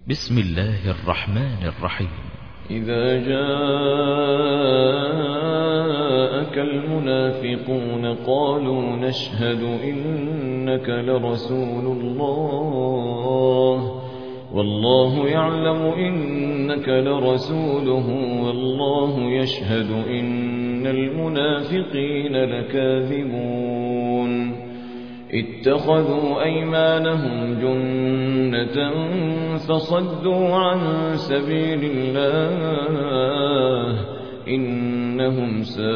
بسم الله الرحمن الرحيم. إذا جاءك المنافقون قالوا نشهد إنك لرسول الله والله يعلم إنك لرسوله والله يشهد إن المنافقين لكاذبون اتخذوا أيمانهم جنة فصدوا عن سبيل الله إنهم ساء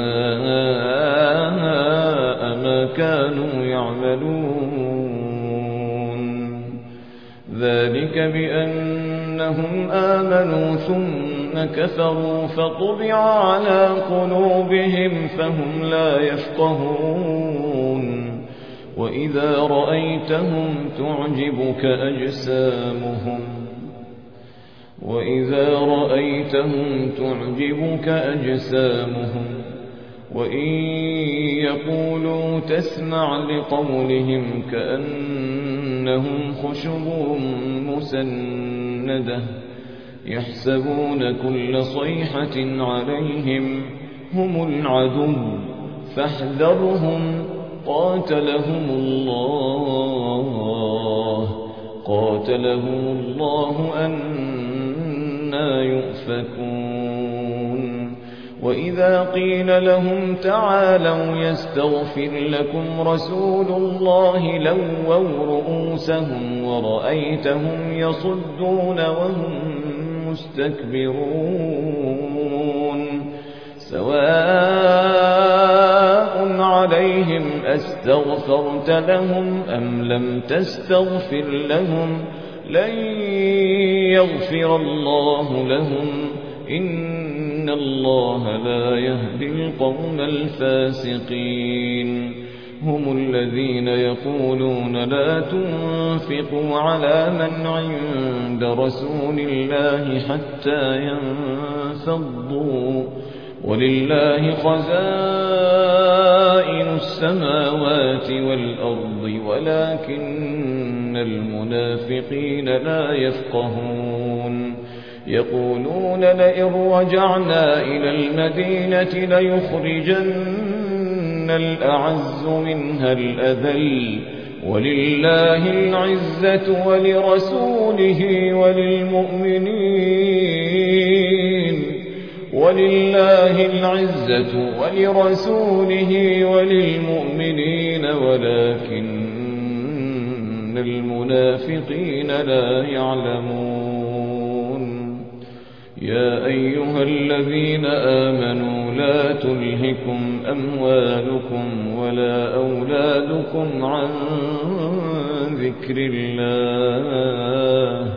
ما كانوا يعملون ذلك بأنهم آمنوا ثم كفروا فطبع على قلوبهم فهم لا يفقهون وإذا رأيتهم تعجبك أجسامهم وإن يقولوا تسمع لقولهم كأنهم خشب مسندة يحسبون كل صيحة عليهم هم العدو فاحذرهم قاتلهم الله أنى يؤفكون وإذا قيل لهم تعالوا يستغفر لكم رسول الله لووا رؤوسهم ورأيتهم يصدون وهم مستكبرون سواء عليهم أستغفرت لهم أم لم تستغفر لهم لن يغفر الله لهم إن الله لا يهدي القوم الفاسقين هم الذين يقولون لا تنفقوا على من عند رسول الله حتى ينفضوا ولله خزائن السماوات والأرض ولكن المنافقين لا يفقهون يقولون لئن رجعنا إلى المدينة ليخرجن الأعز منها الأذل ولله العزة ولرسوله وللمؤمنين ولكن المنافقين لا يعلمون يا أيها الذين آمنوا لا تلهكم أموالكم ولا أولادكم عن ذكر الله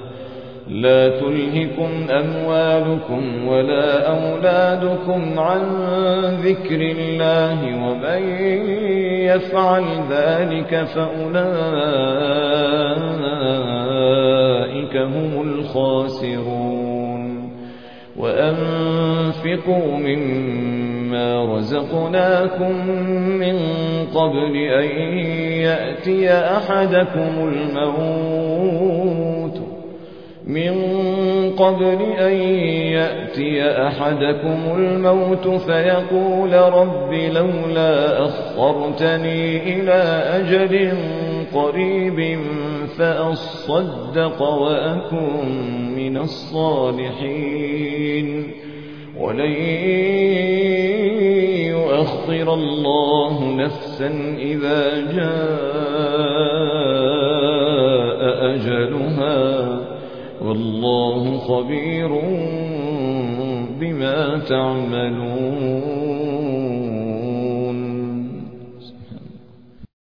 ومن يفعل ذلك فأولئك هم الخاسرون وأنفقوا مما رزقناكم من قبل أن يأتي أحدكم الموت فيقول رب لولا أخرتني إلى أجل قريب فأصدق وأكن من الصالحين ولن يؤخر الله نفسا إذا جاء أجلها والله خبير بما تعملون